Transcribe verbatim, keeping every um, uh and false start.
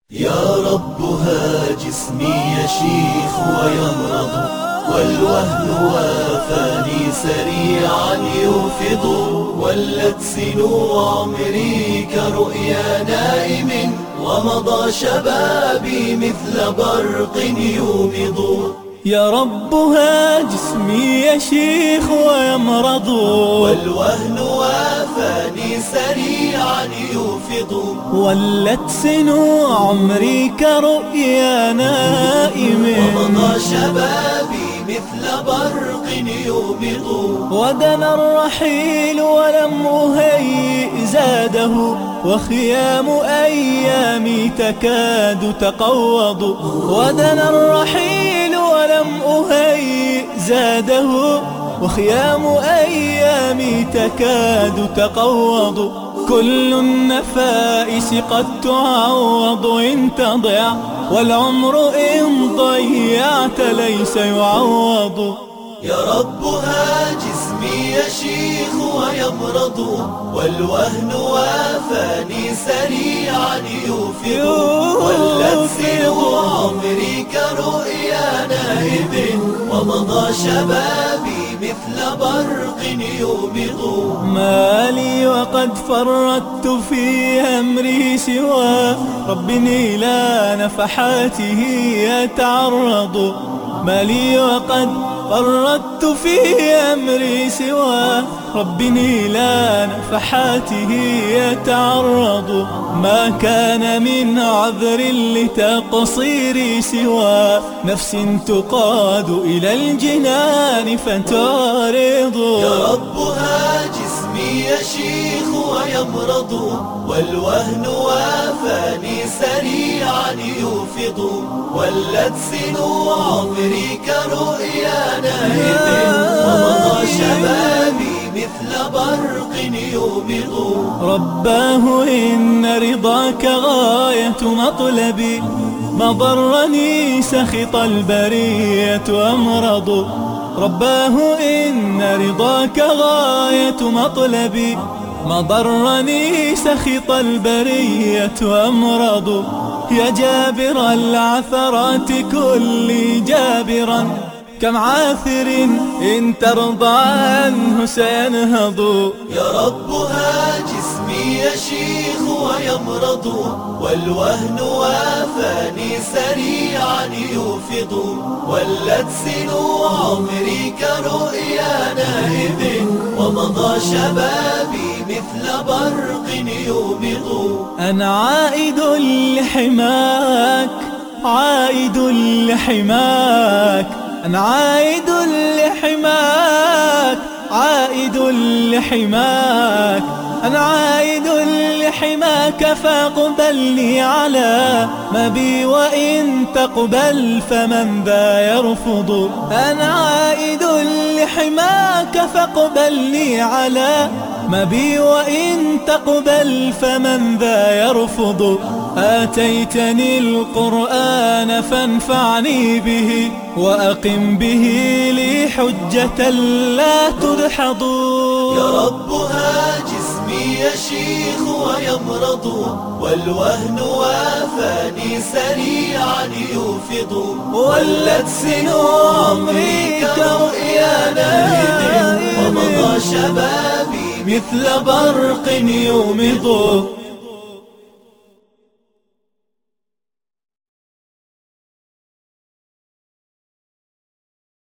يا رب ها جسمي يشيخ ويمرض، والوهن وافاني سريعا يوفض، ولت سنو عمري كرؤيا نائم، ومضى شبابي مثل برق يومض. يا رب ها جسمي يشيخ ويمرض، والوهن وافاني سريعا يوفض، ولت سنو عمري كرؤيا نائم، ومضى شبابي مثل برق يومض. ودنا الرحيل ولم أهيئ زاده، وخيام أيامي تكاد تقوض. ودنا الرحيل ولم أهيئ زاده، وخيام أيامي تكاد تقوض. كل النفائس قد تعوض إن تضع، والعمر إن ضيعت ليس يعوض. يا رب ها جسمي يشيخ ويمرض، والوهن وافاني سريعا يوفض، ولت سنو عمري كرؤيا نائب، ومضى شبابي مثل برق يومض. ما لي وقد فرطت في أمري سوى رب إلى نفحاته يتعرض. ما لي وقد فرطت في أمري سوى رب إلى نفحاته يتعرض. ما كان من عذر لتقصيري سوى نفس تقاد إلى الجنان فتعرض. يا رب ها جسمي يشيخ ويمرض، والوهن وافاني سريعا يوفض، ولت سنو عمري كرؤيا نائب، ومضى شبابي مثل برق يومض. رباه إن رضاك غاية مطلبي، ما ضرني سخط البرية أمرض. رباه إن رضاك غاية مطلبي، ما ضرني سخط البرية أمرض. يا جابر العثرات كل جابرا، كم عاثر إن ترضى عنه سينهض. يا رب ها جسمي يشيخ ويمرض، والوهن وافاني سريعا يوفض، ولت سنو عمري كرؤيا نائب، ومضى شبابي مثل برق يومض. أنا عائد لحماك، عائد لحماك، أنا عائد لحماك، عائد لحماك، أنا عائد لحماك، فاقبلني على ما بي، وإن تقبل فمن ذا يرفض. أنا عائد لحماك، فاقبلني على ما بي، وإن تقبل فمن ذا يرفض. آتيتني القرآن فانفعني به، وأقم به لي حجة لا تدحض. يا رب ها جسمي يشيخ ويمرض، والوهن وافاني سريعا يوفض، ولت سنو عمري كرؤيا نائب، ومضى شبابي مثل برق يومض.